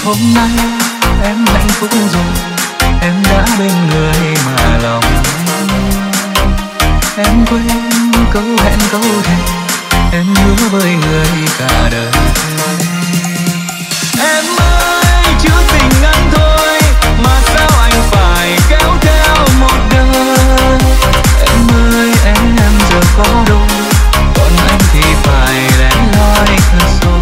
Hôm nay em hạnh phúc rồi, em đã bên người mà lòng em quên câu hẹn câu thề em hứa với người cả đời. Em ơi chữ tình ngắn thôi mà sao anh phải kéo theo một đời. Em ơi em giờ có đâu, còn anh thì phải lẻ loi thật rồi.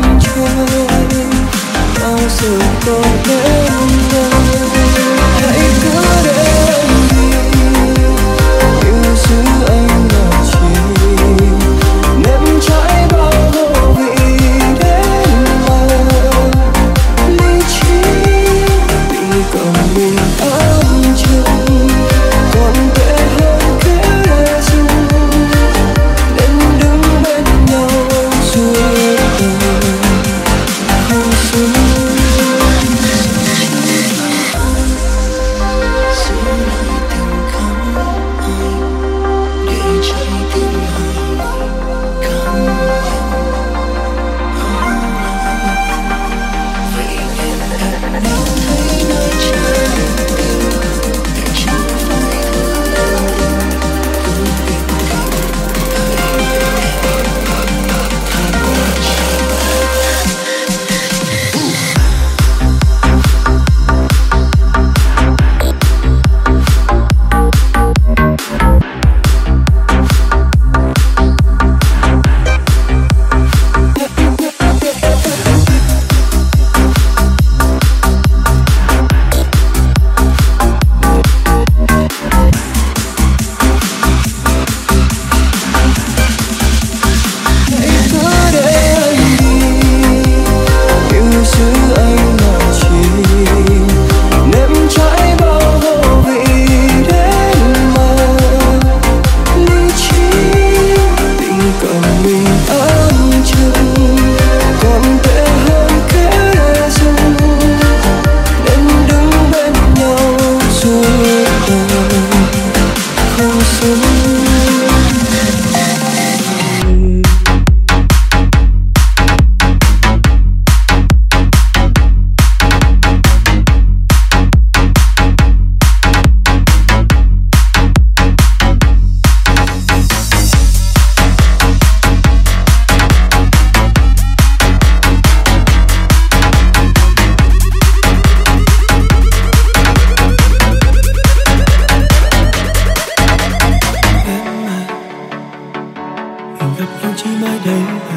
Hãy gặp nhau chỉ mới đây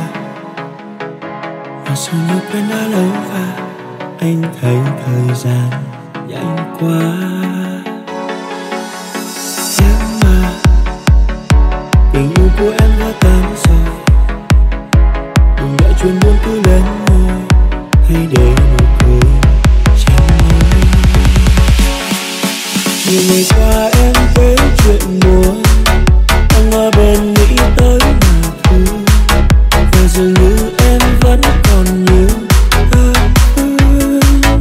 mà sao như quen đã lâu và anh thấy thời gian nhanh quá. Em mà tình yêu của em đã tan rồi, đừng để chuyện buồn cứ lên môi, hãy để nụ cười trên môi. Nhiều ngày qua em kể chuyện buồn, anh ở bên nghĩ tới mà thương, và dường như em vẫn còn nhiều cơn thương.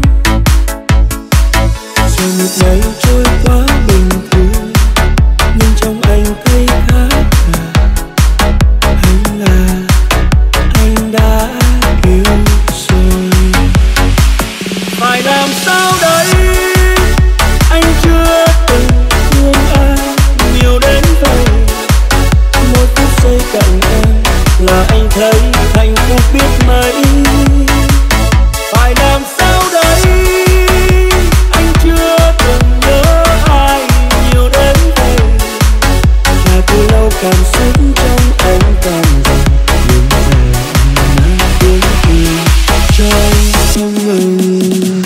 Rồi một ngày trôi qua bình thường, nhưng trong anh thấy khác lạ. Hay là anh đã yêu rồi? Phải làm sao đấy, anh chưa từng thương ai nhiều đến vậy. Mỗi phút giây cạnh em là anh thấy hạnh phúc biết mấy. Phải làm sao đấy, anh chưa từng nhớ ai nhiều đến vậy. Và từ lâu cảm xúc trong anh càng dần, nhưng giờ anh mang tiếng cười cho anh không ngừng.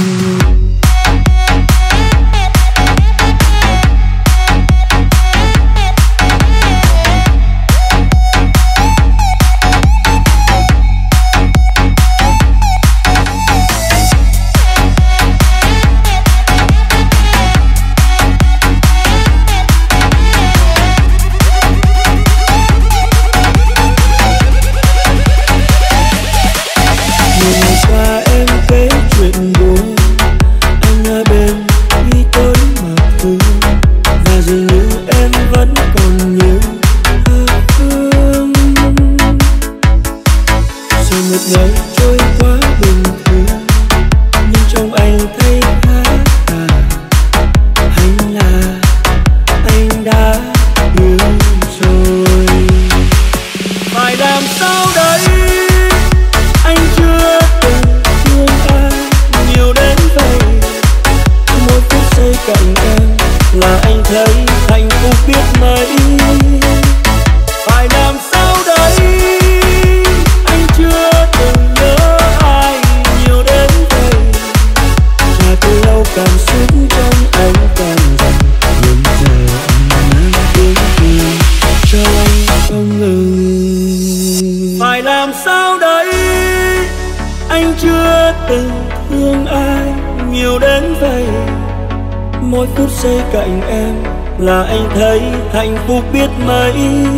Mỗi phút giây cạnh em là anh thấy hạnh phúc biết mấy.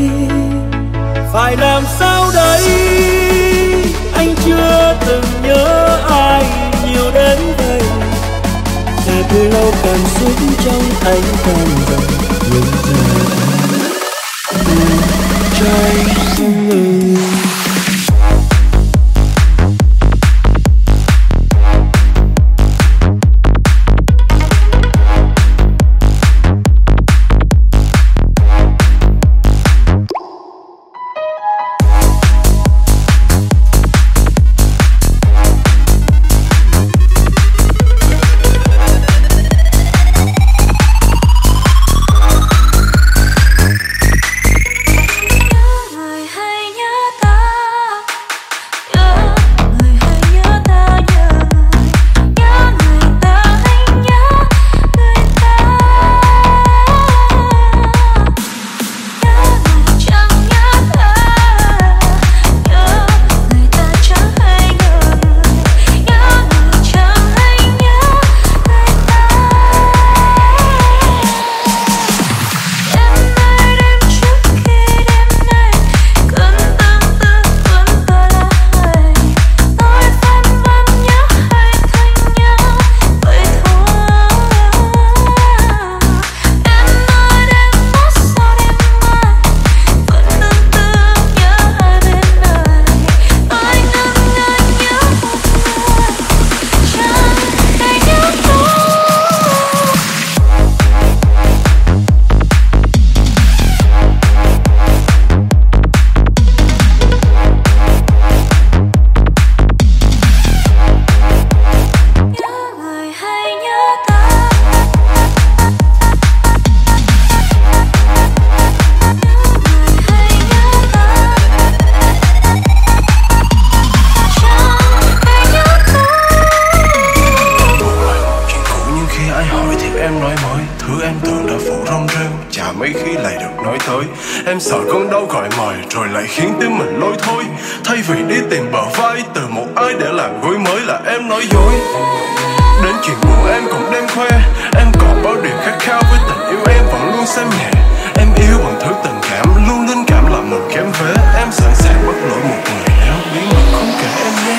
Phải làm sao đấy, anh chưa từng nhớ ai nhiều đến vậy. Và từ lâu cảm xúc trong anh càng dần, nhưng giờ anh cho anh không ngừng. Người hãy khiến tim mình lôi thôi. Thay vì đi tìm bờ vai từ một ai để làm gối mới là em nói dối. Đến chuyện buồn em còn đem khoe, em còn bao điều khát khao với tình yêu em vẫn luôn xem nhẹ. Em yêu bằng thứ tình cảm luôn linh cảm làm mình kém phế. Em sẵn sàng bắt lỗi một người nào bí mật không kể em nghe.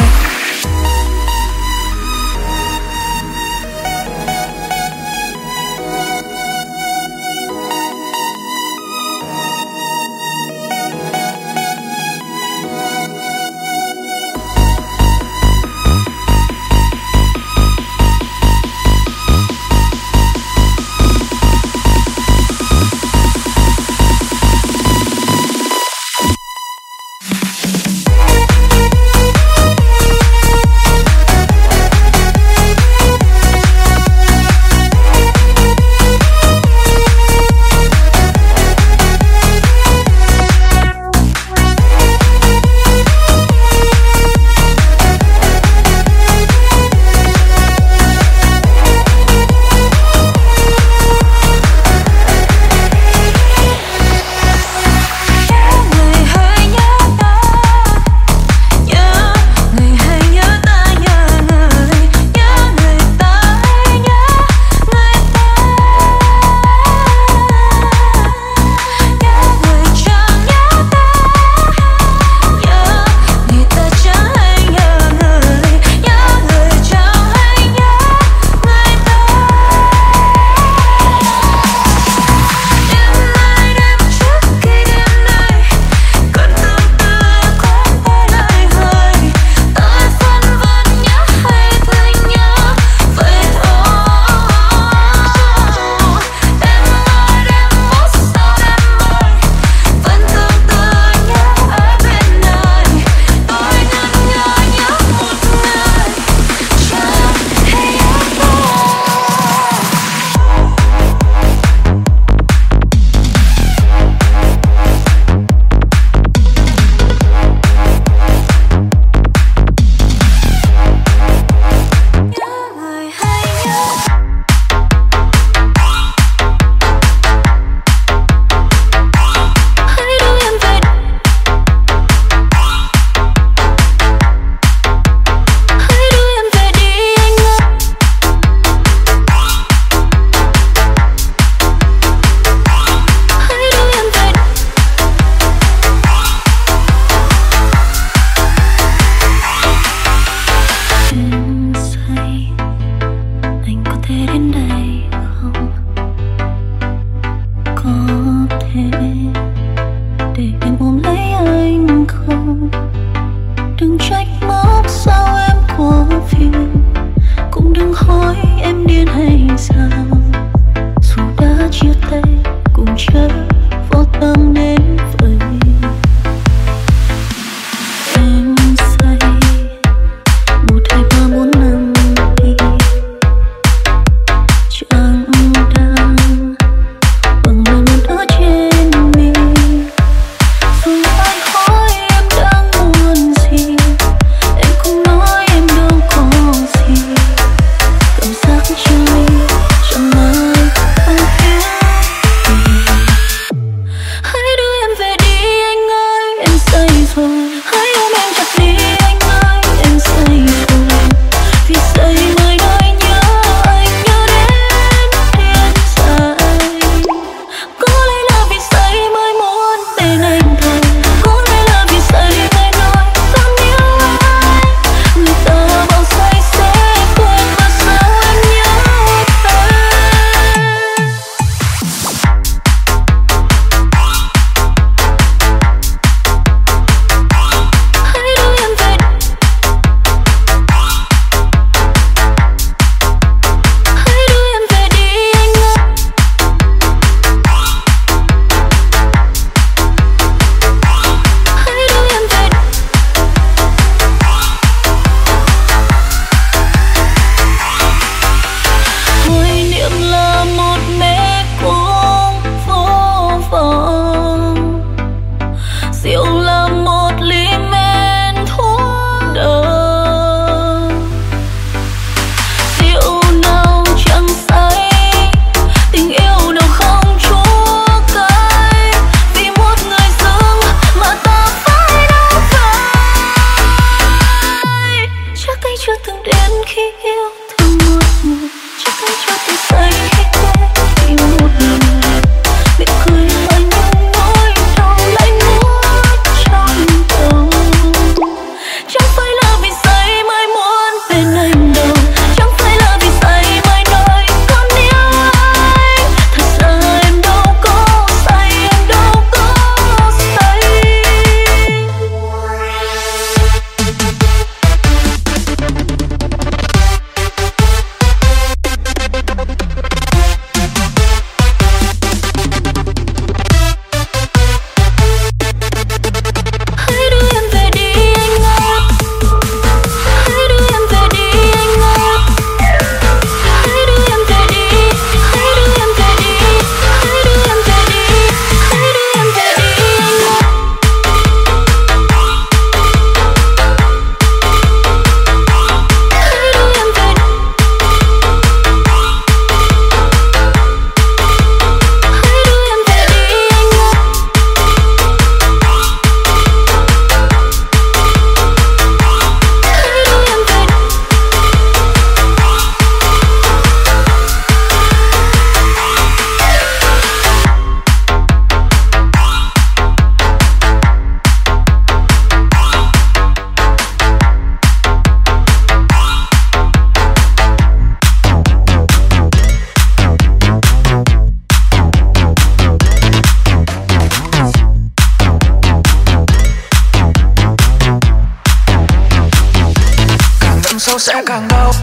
sâu sẽ càng đau.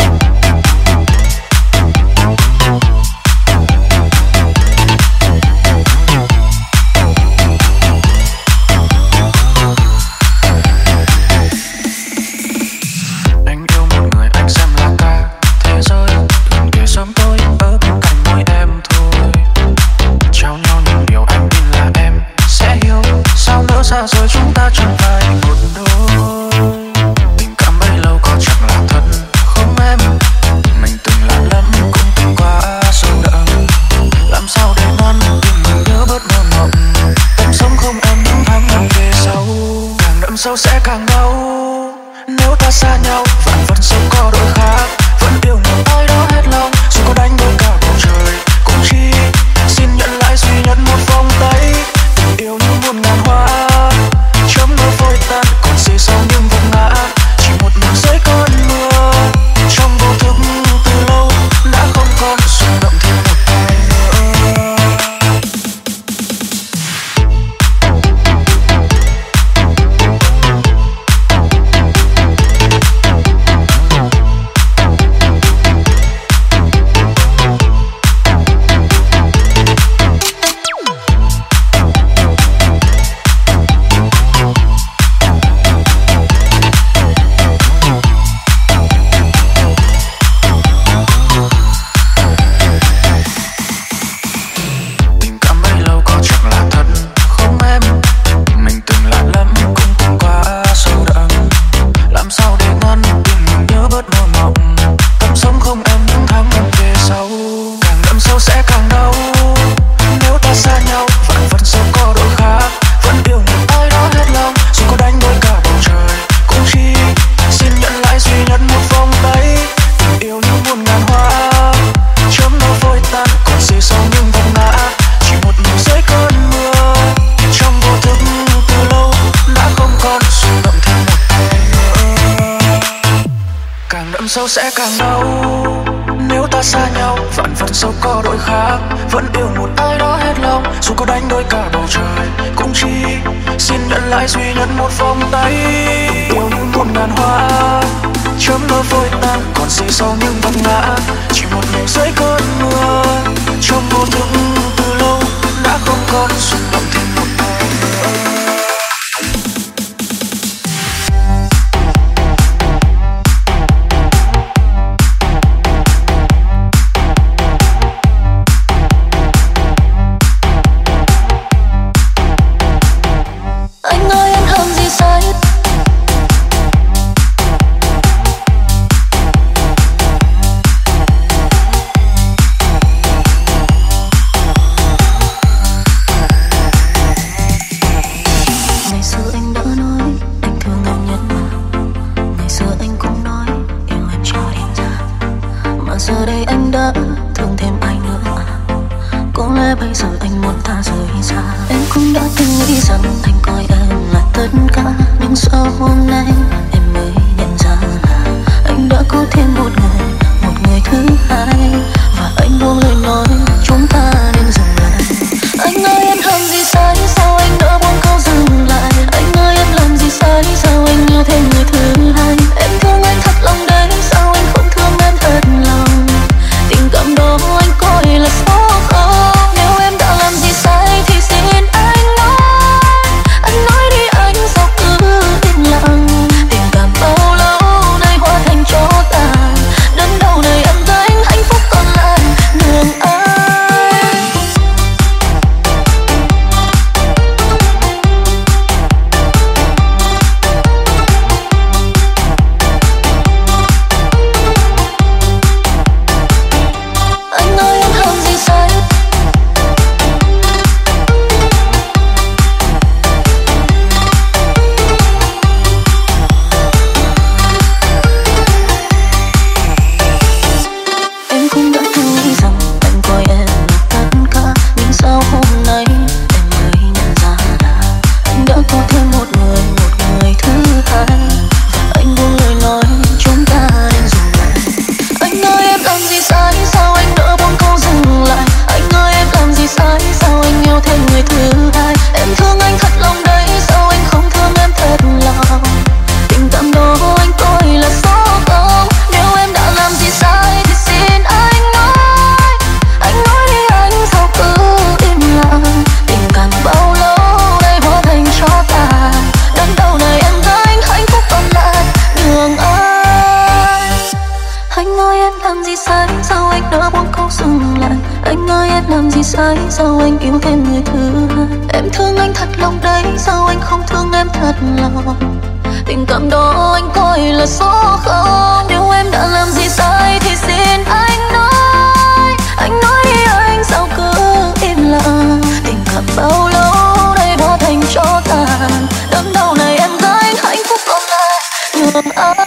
Anh yêu một người anh xem là cả thế giới, thuyền kề sớm tối ở bên cạnh mỗi em thôi. Trao nhau những điều anh tin là em sẽ hiểu, sao nỡ xa rồi chúng ta chẳng phải một đôi. Tình cảm bấy lâu có chẳng là thật không em, mình từng lạ lắm cũng từng qua sâu đậm. Làm sao để ngăn tim mình nhớ bớt mơ mộng, em sống không em những tháng năm về sau. Càng đậm sâu sẽ càng đau. Nếu ta xa nhau vạn vật sống có đổi khác, vẫn yêu một ai đó hết lòng dù có đánh đổi cả bầu trời cũng chỉ xin nhận lại duy nhất một vòng tay. Tình yêu như muôn ngàn hoa chấm nỗi vội tan, còn gì sau những vấp ngã chỉ một mình dưới cơn mưa. Trong vô thức từ lâu đã không còn rung động thêm một ai nữa. Tình cảm bấy lâu có chẳng là thật không em, mình từng lạ lắm cũng từng qua sâu đậm. Làm sao để ngăn tim mình nhớ bớt mơ mộng, tâm sống không em những tháng năm về sau. Càng đậm sâu sẽ càng đau. Nếu ta xa nhau vạn vật sống có đổi khác, vẫn yêu một ai đó hết lòng dù có đánh đổi cả bầu trời cũng chỉ xin nhận lại duy nhất một vòng tay. Tình yêu như muôn ngàn hoa chấm nỗi vội tan, còn gì sau những vấp ngã chỉ một mình dưới cơn mưa. Trong vô thức từ lâu đã không còn rung động thêm một ai nữa. Càng đậm sâu sẽ càng đau. Nếu ta xa nhau vạn vật sâu có đổi khác, vẫn yêu một ai đó hết lòng dù có đánh đổi cả bầu trời cũng chỉ xin nhận lại duy nhất một vòng tay. Tình yêu như muôn ngàn hoa chấm nỗi vội tan, còn gì sau những vấp ngã chỉ một mình dưới cơn mưa. Trong vô thức từ lâu đã không còn rung động thêm một ai nữa. Anh ơi em làm gì sai? Ngày xưa anh đã nói anh thương em nhất mà, ngày xưa anh cũng nói yêu em cho đến giờ, mà giờ đây anh đã thương thêm ai nữa à? Có lẽ bây giờ anh muốn ta rời xa. Em cũng đã từng nghĩ rằng anh coi em là tất cả, nhưng sau hôm nay em mới nhận ra là anh đã có thêm một người thứ hai, và anh buông lời nói chúng ta nên dừng lại. Anh ơi em làm gì sai, sao anh đã buông câu dừng lại? Anh ơi em làm gì sai, sao anh yêu thêm người thứ hai? Em thương anh thật lòng đấy, sao anh không thương em thật lòng? Tình cảm đó anh coi là số không. Nếu em đã làm gì sai thì xin anh nói đi anh sao cứ im lặng. sai, sao anh yêu thêm người thứ hai? Em thương anh thật lòng đấy, sao anh không thương em thật lòng? Tình cảm đó anh coi là số không. Nếu em đã làm gì sai thì xin anh nói đi anh, sao cứ im lặng? Tình cảm bao lâu nay bỏ thành cho tàn, đớn đau này em gánh, hạnh phúc còn lại nhường anh.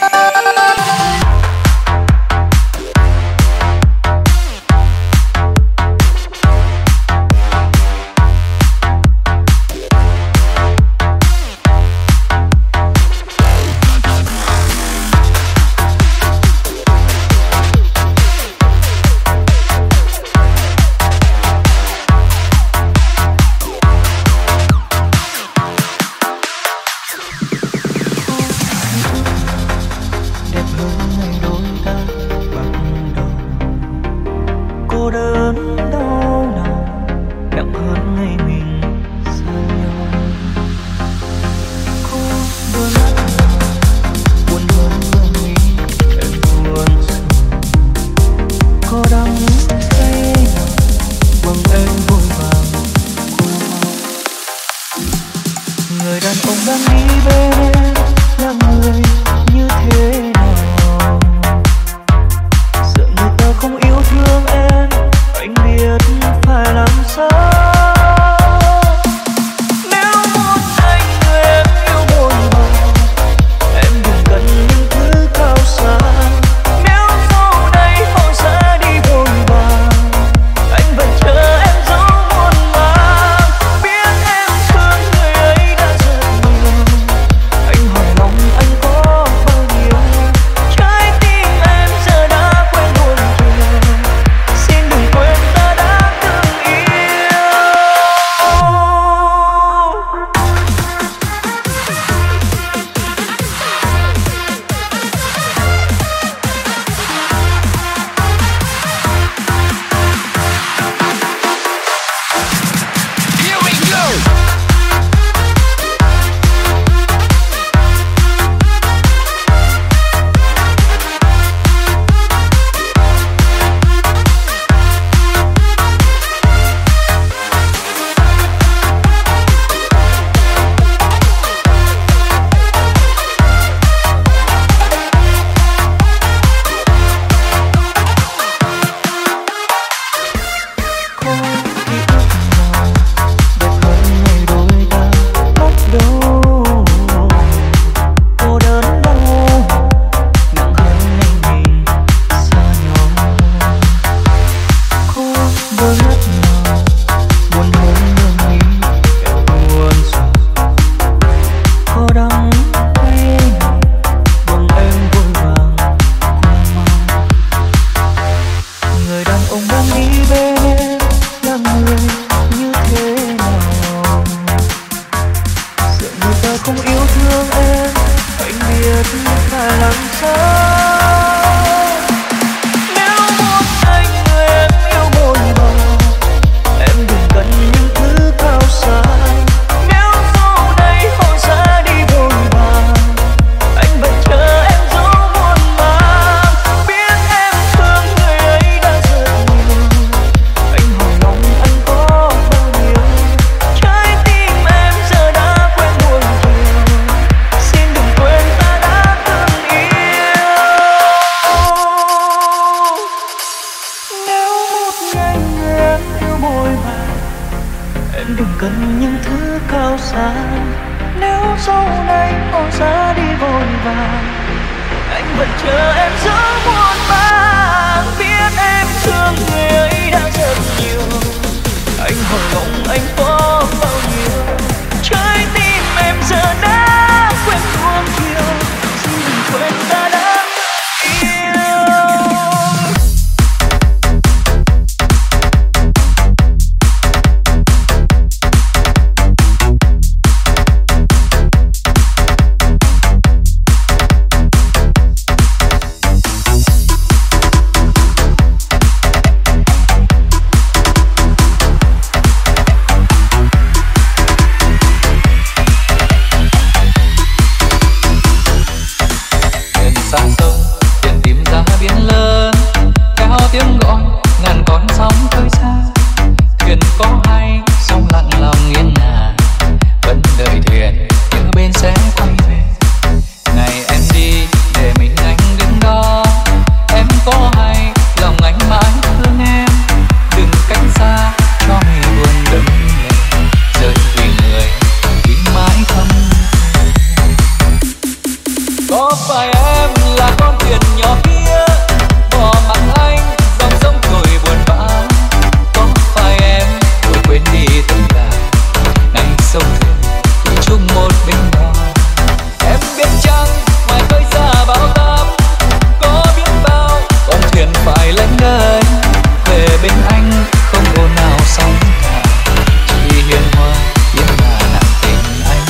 Có phải em là con thuyền nhỏ kia bỏ mặc anh dòng sông trôi buồn bã? Có phải em vội quên đi tất cả ngày sông thuyền thủy chung một bên bờ? Em biết chăng ngoài khơi xa bão táp có biết bao con thuyền phải lênh đênh về bên anh, không cô nào sóng cả, chỉ hiền hòa yên là nặng tình anh.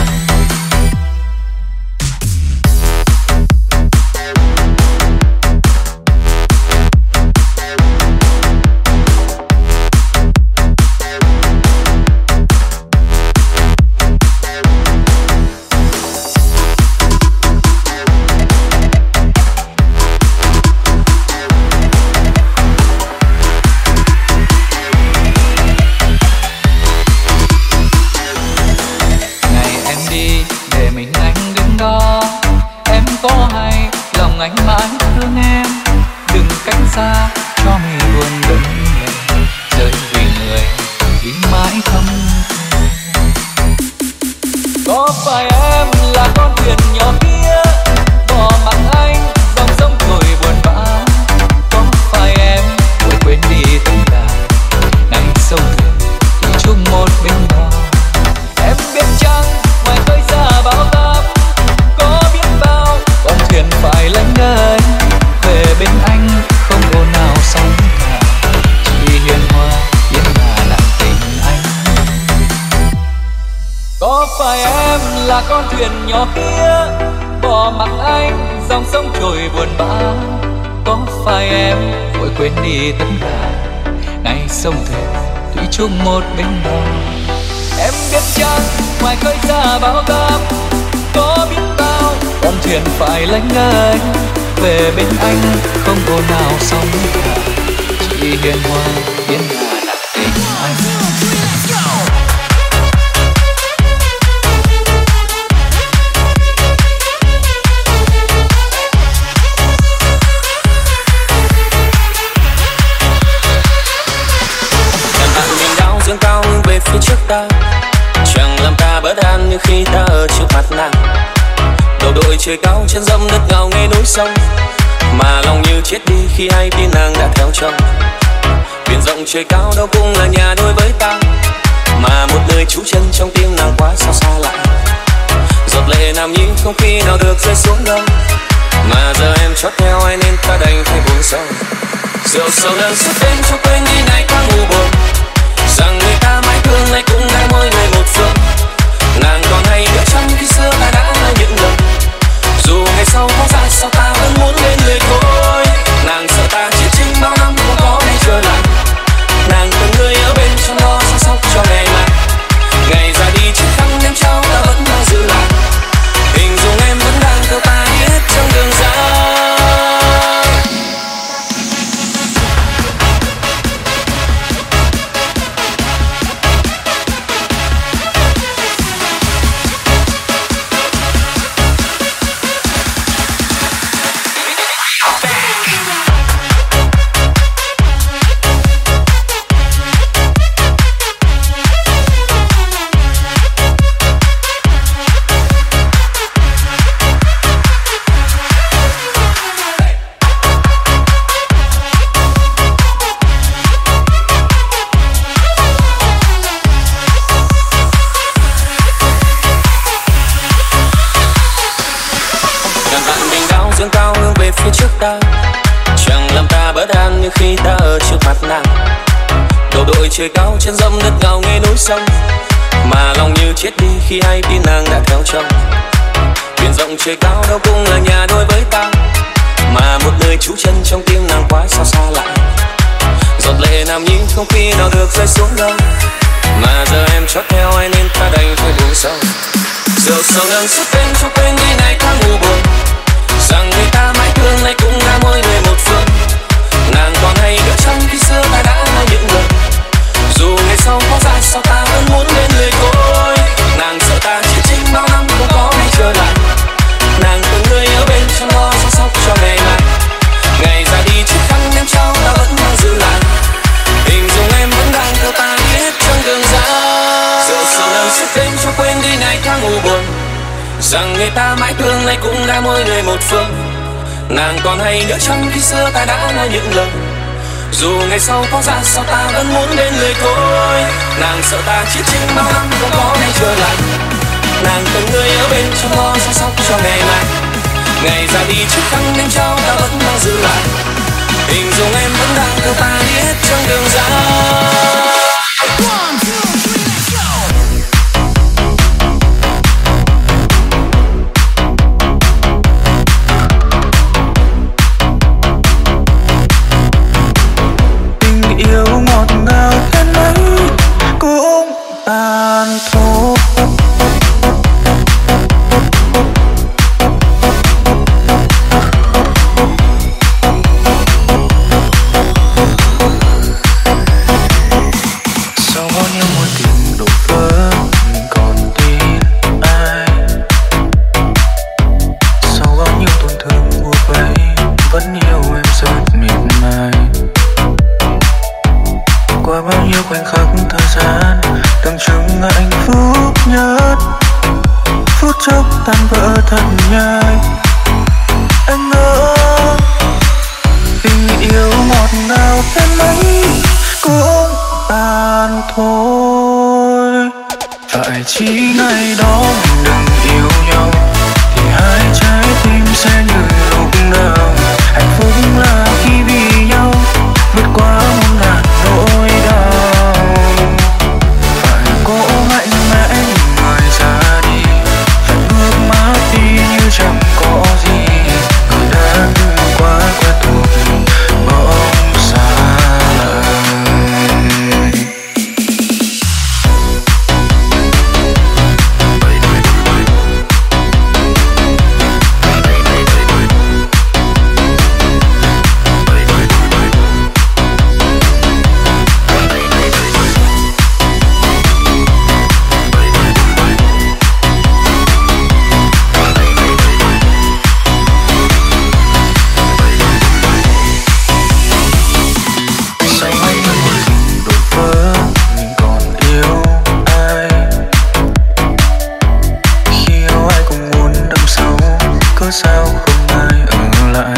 Anh mãi thương em, đừng cách xa cho mình buồn đớn lệ, rơi vì người vì mãi thầm. Có phải em là con thuyền nhỏ kia bỏ mặc anh dòng sông trôi buồn bã? Có phải em vội quên đi tất cả ngày sông thuyền thủy chung một bên bờ? Em biết chăng ngoài khơi xa bão táp có biết bao con thuyền phải lênh đênh về bên anh, không cô nào sóng cả, chỉ hiền hòa yên là nặng tình anh. Có phải em là con thuyền nhỏ kia bỏ mặc anh dòng sông trôi buồn bã? Có phải em vội quên đi tất cả ngày sông thuyền thủy chung một bên bờ? Em biết chăng ngoài khơi xa bão táp có biết bao con thuyền phải lênh đênh về bên anh, không cô nào sóng cả, chỉ hiền hòa yên là nặng tình anh. Đàn bạn mình đau dương cao hướng về phía trước ta, chẳng làm ta bất an như khi ta ở trước mặt nàng. Đầu đội trời cao trên dâm đất ngào nghe núi sông, mà lòng như chết đi khi hay tin nàng đã theo chồng. Biển rộng trời cao đâu cũng là nhà đôi với ta, mà một nơi trú chân trong tim nàng quá sao xa lạ. Giọt lệ nam nhi không khi nào được rơi xuống đâu, mà giờ em chót theo ai nên ta đành phải buồn sâu. Rượu sầu đang suốt đêm cho quên đi ngày tháng u buồn, rằng người ta mãi thương nay cũng đã mỗi người một phương. Nàng còn hay nhớ chăng khi xưa ta đã nói những lời, dù ngày sau có ra sao ta vẫn muốn bên người thôi. Nàng sợ ta chết chính bao năm không có ngày trở lại, nàng cần người ở bên trong lo chăm sóc cho ngày mai. Ngày ra đi chiếc khăn đêm trao ta vẫn đang giữ lại, hình dung em vẫn đang theo ta đi hết trong đường dài. Chẳng làm ta bất an như khi ta ở trước mặt nàng. Đầu đội trời cao trên dâm đất ngào nghe núi sông, mà lòng như chết đi khi hay tin nàng đã theo chồng. Biển rộng trời cao đâu cũng là nhà đôi với ta, mà một nơi trú chân trong tim nàng quá sao xa lạ. Giọt lệ nam nhi không khi nào được rơi xuống đâu, mà giờ em chót theo ai nên ta đành phải buồn sâu. Rượu sầu đang suốt đêm cho quên đi ngày tháng u buồn, rằng người ta mãi thương nay cũng đã mỗi người một phương. Nàng còn hay nhớ chăng khi xưa ta đã nói những lời, dù ngày sau có ra sao ta vẫn muốn bên người thôi. Nàng sợ ta chỉ chính bao năm không có ngày trở lại, nàng cần người ở bên trong lo chăm sóc cho ngày mai. Ngày ra đi chiếc khăn đêm trao ta vẫn đang giữ lại, hình dung em vẫn đang theo ta đi hết trong đường dài. Rượu sầu đang suốt đêm cho quên đi ngày tháng u buồn, rằng người ta mãi thương cũng đã mỗi người một phương. Nàng còn hay nhớ chăng khi xưa ta đã nói những lời, dù ngày sau có ra sao ta vẫn muốn bên người thôi. Nàng sợ ta chết chinh bao năm không có ngày trở lại, nàng cần người ở bên chăm lo chăm sóc cho ngày mai. Ngày ra đi chiếc khăn em trao ta vẫn đang giữ lại, hình dung em vẫn đang theo ta đi hết trong đường dài. Yêu ngọt ngào thế mấy cũng tàn thôi. Sau bao nhiêu mối tình đổ vỡ mình còn tin ai, sau bao nhiêu tổn thương bủa vây vẫn yêu em rất miệt mài. Qua bao nhiêu khoảnh khắc thời gian tưởng chừng hạnh phúc nhất, phút chốc tan vỡ thật nhanh. Anh ngỡ tình yêu ngọt ngào thế mấy cũng tàn thôi. Phải chỉ ngày đó mình đừng yêu nhau thì hai trái tim sẽ như lúc nào. Hạnh phúc là khi vì nhau vượt qua muôn ngàn nỗi đau. Phải cố mạnh mẽ nhìn người ra đi, phải bước mắt đi như chẳng có gì. Người đã từng quá quen thuộc bỗng xa lầy. Sao không ai ở lại,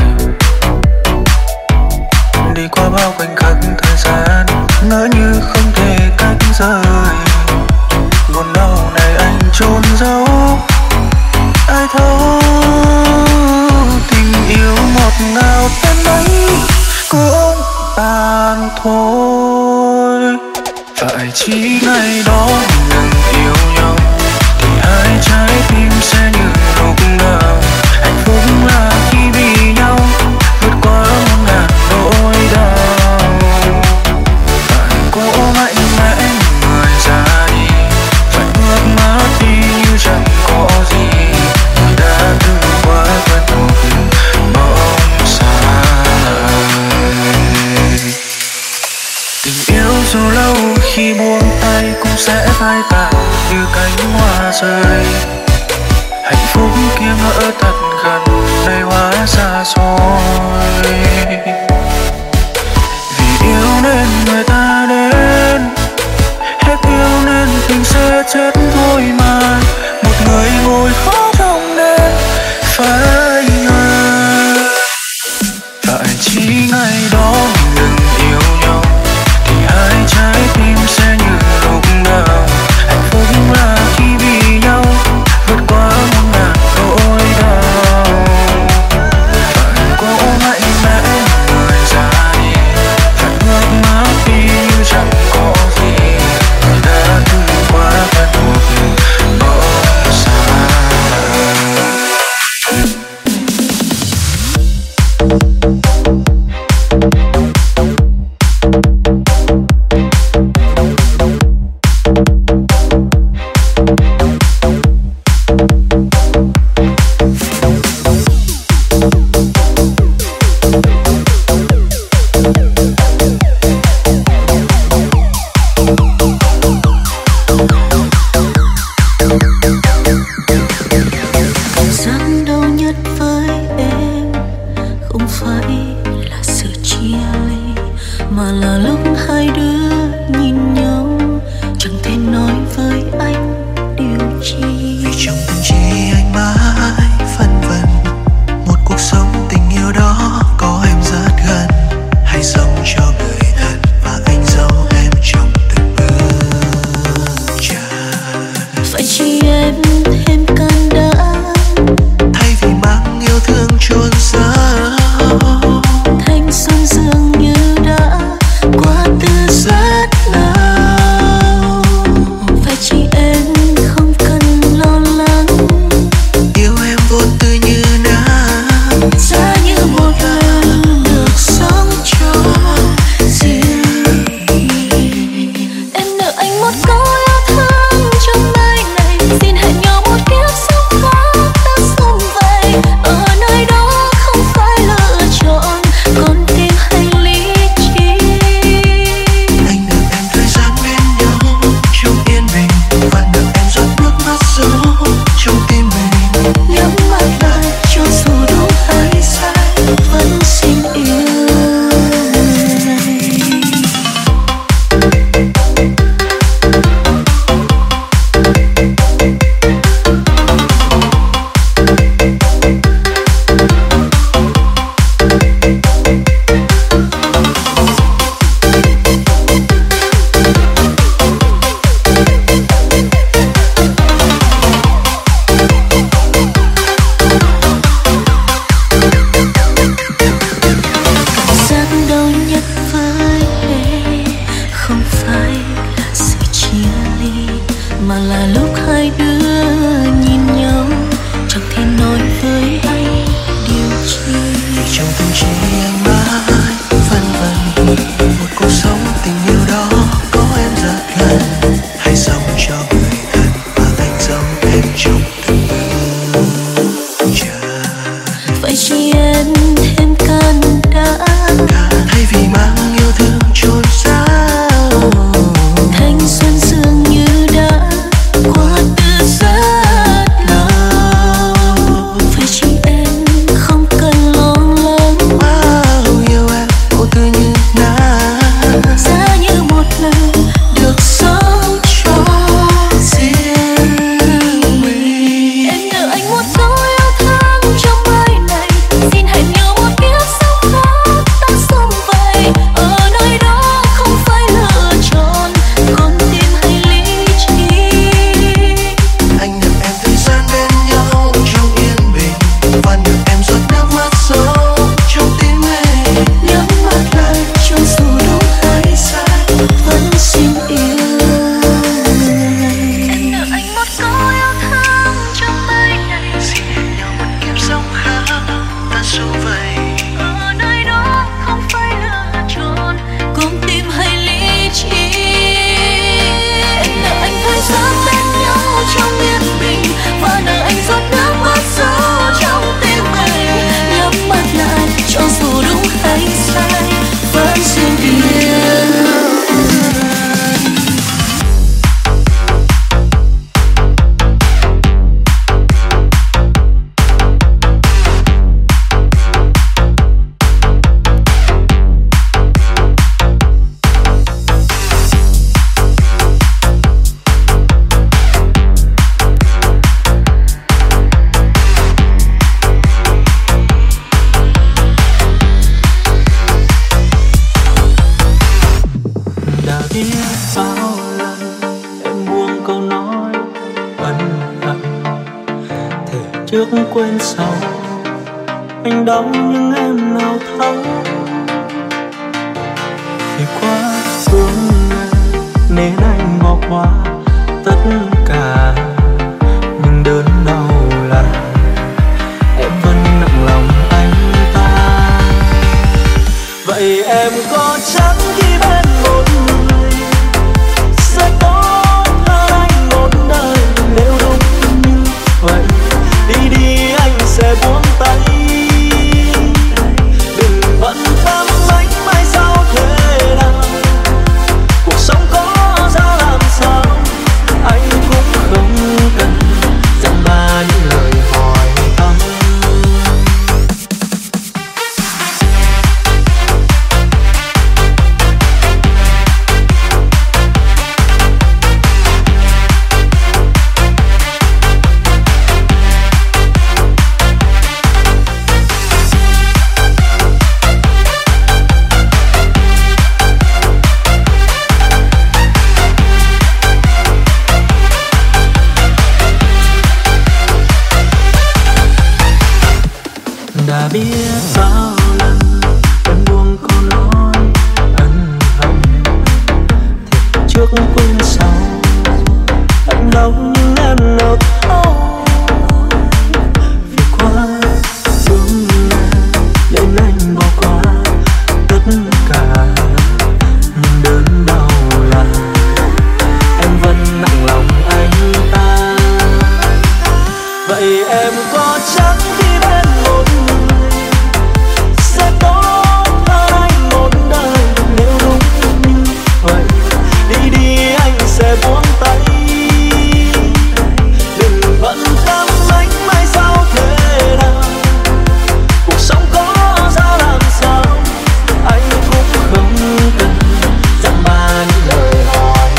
đi qua bao khoảnh khắc thời gian ngỡ như không thể cách rời. Buồn đau này anh chôn giấu, ai thấu tình yêu ngọt ngào thế mấy cũng tàn thôi. Phải chỉ ngày đó mình đừng yêu nhau thì hai trái tim sẽ như lúc nào. Hạnh phúc là khi vì nhau vượt qua muôn ngàn nỗi đau. Phải cố mạnh mẽ nhìn người ra đi, phải bước mắt đi như chẳng có gì. Người đã từng quá quen thuộc bỗng xa lầy. Tình yêu dù lâu khi buông tay cũng sẽ phai tàn như cánh hoa rơi. Hạnh phúc kia ngỡ thật gần nay hóa xa xôi. Vì yêu nên người ta đến, hết yêu nên tình sẽ chết thôi mà. Một người ngồi khóc trong đêm phải ngờ. Phải chỉ ngày đó mình đừng yêu nhau thì hai trái tim sẽ như lúc nào. Hạnh phúc là khi vì nhau vượt qua muôn ngàn nỗi đau. Phải cố mạnh mẽ người ra đi, phải bước mắt đi như chẳng có gì. Người đã từng quá quen thuộc bỗng xa lầy. trong tâm trí anh mãi phân vân trong tâm trí anh mãi vân vân một cuộc sống tình yêu đó có em rất gần hãy sống cho người thân và anh giống em trong từng bước chờ vậy chỉ em thêm can đảm thay vì mang yêu thương trôi xa thanh xuân dường như đã qua từ rất lâu vậy chỉ em không cần lo lắng bao yêu em vô tư như nắng giá như một lần được sống cho riêng mình em nợ anh một dấu yêu thương trong đời này xin hãy nhớ một kiếp sống khác ta sống vậy ở nơi đó không phải lựa chọn con tim hay lý trí anh được em thời gian bên nhau trong yên bình và được em giọt nước mắt sâu trong tim mình nhắm mắt lại cho dù đúng hay sai vẫn xin yêu em nợ anh một dấu yêu thương trong đời này xin hẹn nhau một kiếp sống khác ta sống vậy ở nơi đó không phải lựa chọn con tim hay lý trí em nợ anh thời gian bên nhau trong yên bình và nợ anh giọt nước mắt sâu trong tim mình nhắm mắt lại cho dù đúng hay sai vẫn xin yêu đã biết bao lần em buông câu nói ân hận thề trước quên sau anh đau nhưng em nào thấu vì quá thương em nên anh bỏ qua tất cả nhưng đớn đau là em vẫn nặng lòng anh ta vậy em có chắc khi bên một người sẽ tốt hơn anh một đời nếu đúng như vậy đi đi anh sẽ buông tay đừng bận tâm anh mai sau thế nào cuộc sống có ra làm sao anh cũng không cần dăm ba những lời hỏi thăm đã biết bao lần em buông câu nói ân hận thiệt trước quên sau anh đau nhưng em nào thấu vì quá thương em nên anh bỏ qua tất cả nhưng đớn đau là em vẫn nặng lòng anh ta vậy em có chắc khi bên một người sẽ tốt hơn anh một đời nếu đúng như vậy đi đi anh sẽ buông tay đừng bận tâm anh mai sau thế nào cuộc sống có ra làm sao anh cũng không cần dăm ba những lời hỏi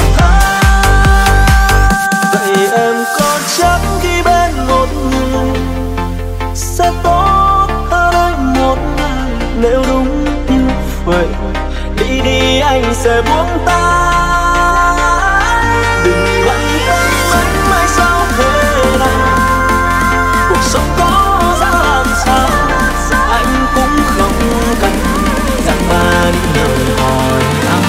vậy em có chắc khi bên một người sẽ tốt hơn anh một ngày nếu đúng như vậy đi đi anh sẽ buông tay đừng bận tâm anh mai sau thế nào cuộc sống có ra làm sao anh cũng không cần dăm ba những lời hỏi thăm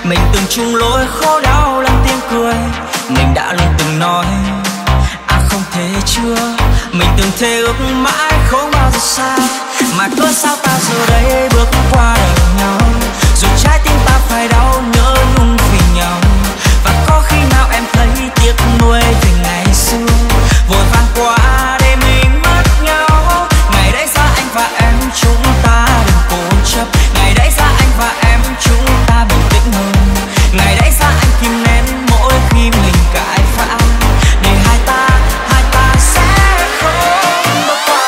Mình từng chung lối khổ đau lắm tiếng cười. Mình đã luôn từng nói à không thể chưa. Mình từng thề ước mãi không bao giờ xa. Mà cớ sao ta giờ đây bước qua đời nhau. Rồi trái tim ta phải đau nhớ nhung vì nhau. Và có khi nào em thấy tiếc nuối về ngày xưa vội vàng qua để mình mất nhau. Ngày đấy xa anh và em chúng ta đừng cố chấp. Ngày đấy xa anh và em chúng ta bình tĩnh hơn. Ngày đấy xa anh kìm nén mỗi khi mình cãi vã. Để hai ta sẽ không bước qua.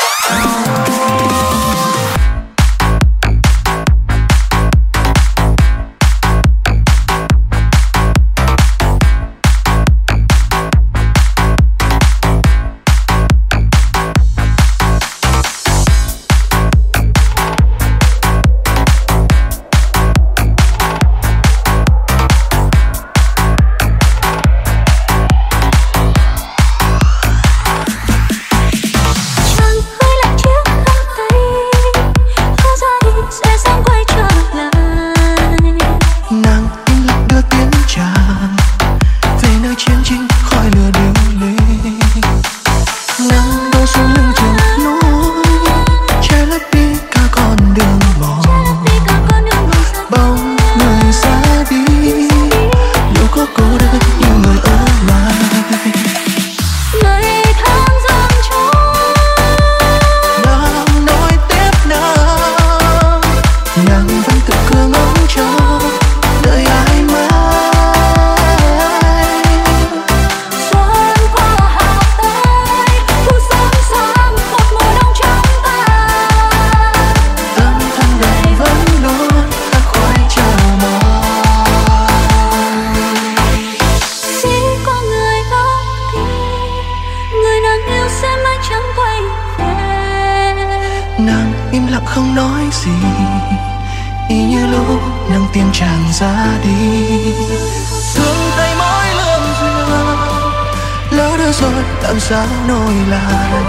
Sao nối lại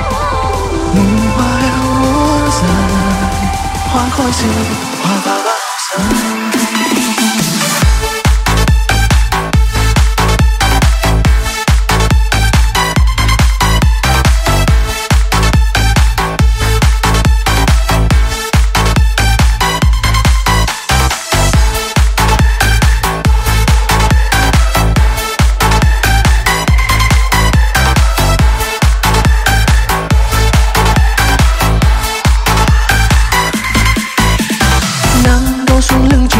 mùa hoa eo múa dài hoa khói diệu hòa vào bao giờ. Xuống lưng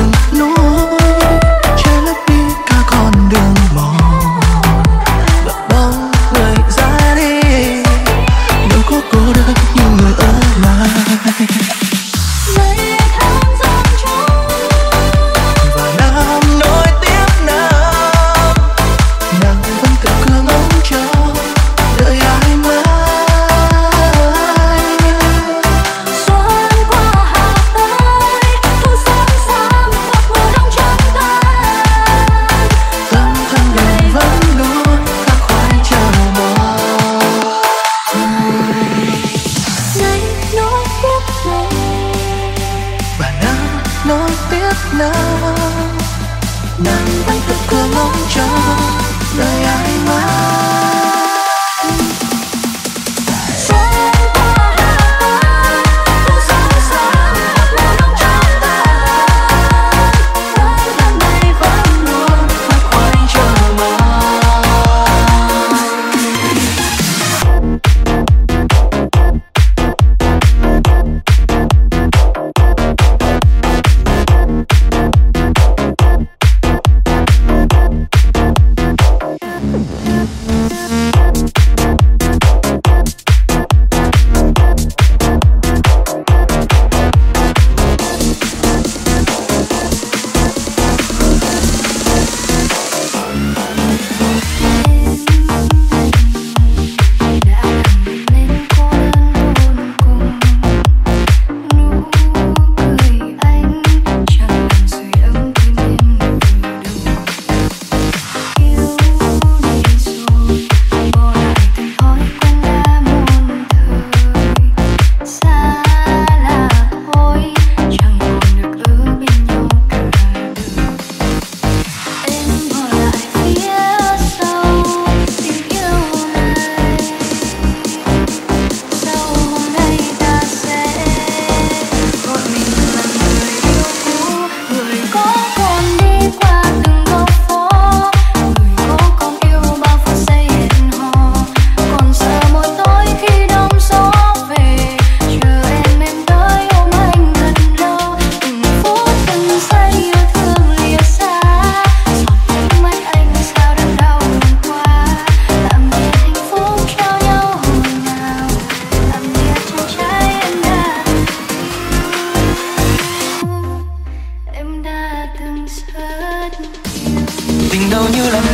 như là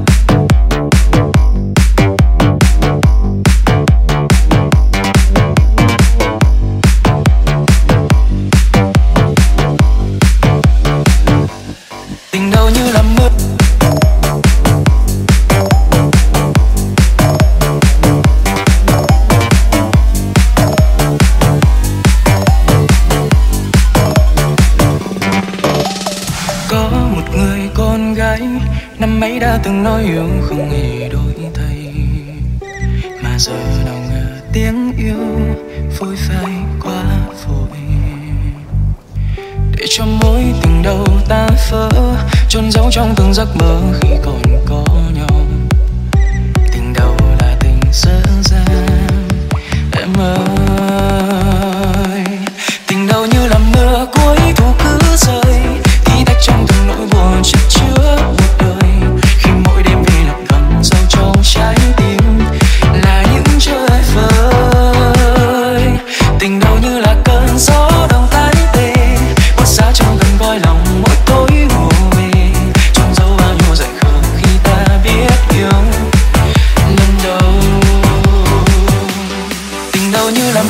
tình đâu như là mưa. Có một người con gái năm ấy đã từng nói yêu không hề đổi thay, mà giờ nào ngờ tiếng yêu phôi phai quá vội, để cho mối tình đầu ta vỡ chôn giấu trong từng giấc mơ khi còn có nhau. Tình đầu là tình dở dang em ơi, tình đầu như là mưa cuối thu cứ rơi, tí tách trong từng nỗi buồn chất chứa một đời. Khi mỗi đêm về lặng thầm sâu trong trái tim là những trời vơi. Tình đầu như là cơn gió đông tái tê, quát giá trong gần coi lòng mỗi tối ngủ về, chôn giấu bao nhiêu dại khờ khi ta biết yêu lần đầu. Tình đầu như là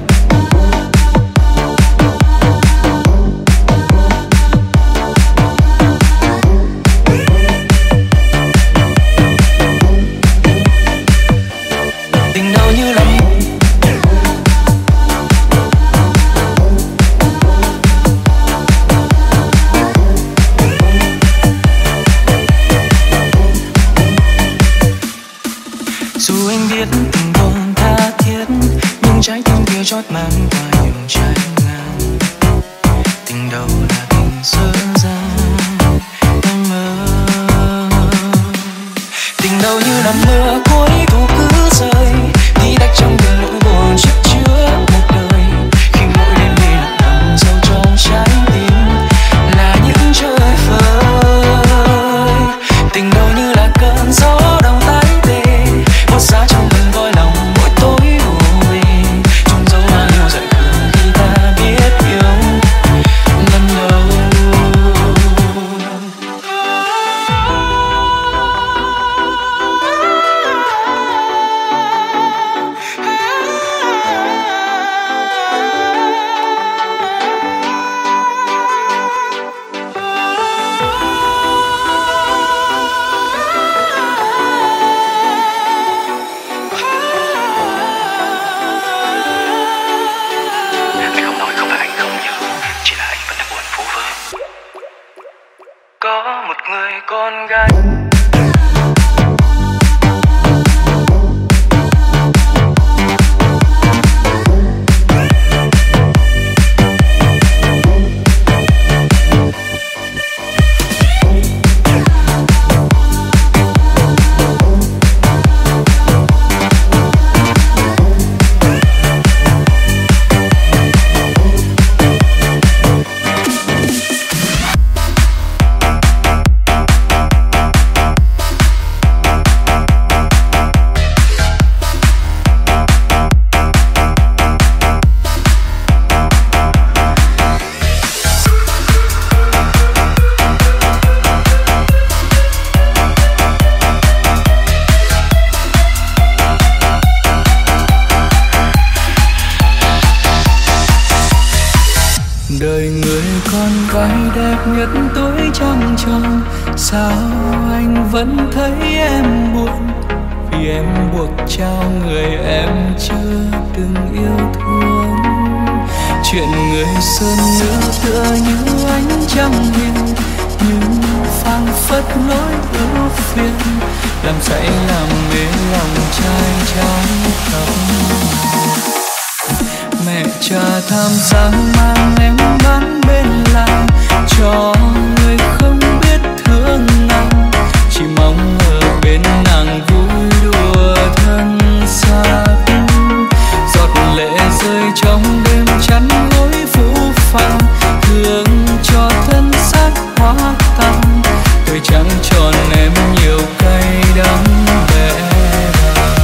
dù anh biết tình còn tha thiết, nhưng trái tim kia chót mang qua nhiều trái ngang. Tình đầu là tình dở dang em ơi, tình đầu như là mưa cuối thu cứ rơi, tí tách trong từng nỗi buồn chất chứa một đời. Khi mỗi đêm về lặng thầm sâu trong trái tim là những trời vơi. Tình đầu như là cơn gió đông tái tê, quát giá trong gần coi lòng mỗi tối ngủ về, chôn giấu bao nhiêu dại khờ khi ta biết yêu lần đầu. Anh không nói không phải anh không nhớ, chỉ là anh vẫn đang buồn phú vơ. Có một người con gái đời người con gái đẹp nhất tuổi trăng tròn. Sao anh vẫn thấy em buồn, vì em buộc trao người em chưa từng yêu thương. Chuyện người sơn nữa tựa như ánh trăng hiền, nhưng phảng phất nỗi ưu phiền, làm say làm mê lòng trai trắng khắp. Mẹ cha tham sáng mang em bán bên làng, cho người không biết thương nàng, chỉ mong ở bên nàng vui đùa thân xác. Giọt lệ rơi trong đêm chắn gối phũ phàng, thương cho thân xác hóa tàn. Tuổi trắng tròn em nhiều cay đắng bẽ bàng.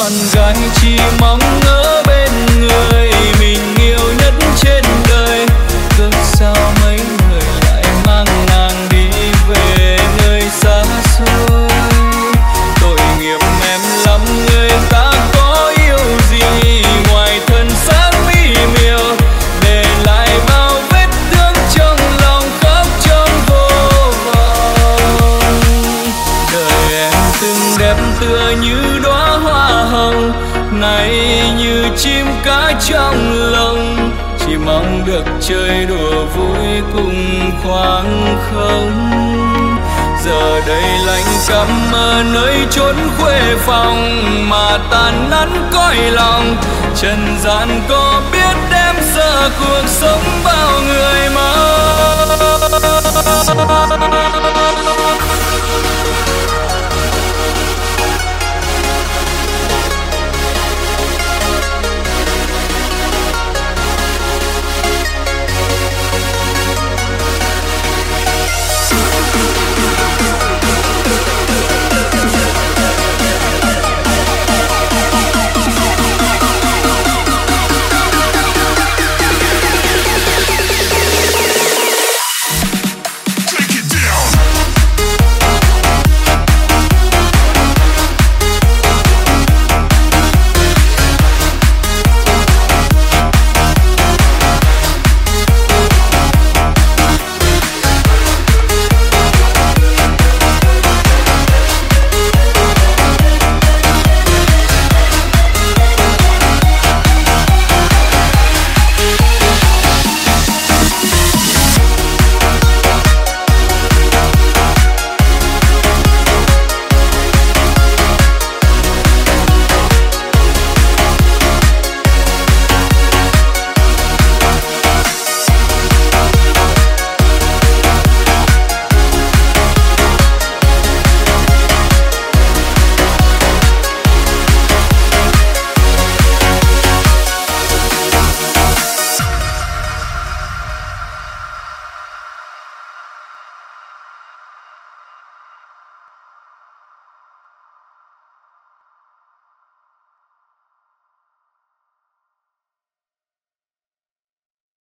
con gái chỉ mong ở bên người mình yêu nhất trên đời. Cớ sao mấy người lại mang nàng đi về nơi xa xôi. Tội nghiệp em lắm, người ta có yêu gì ngoài thân xác mỹ miều, để lại bao vết thương trong lòng khóc trong vô vọng. Đời em từng đẹp tựa như đóa hoa hồng, này như chim cá trong lồng, chỉ mong được chơi đùa vui cùng khoảng không. Giờ đây lạnh cắm ở nơi chốn khuê phòng, mà tàn nắn cõi lòng. Trần gian có biết em sợ cuộc sống bao người mơ.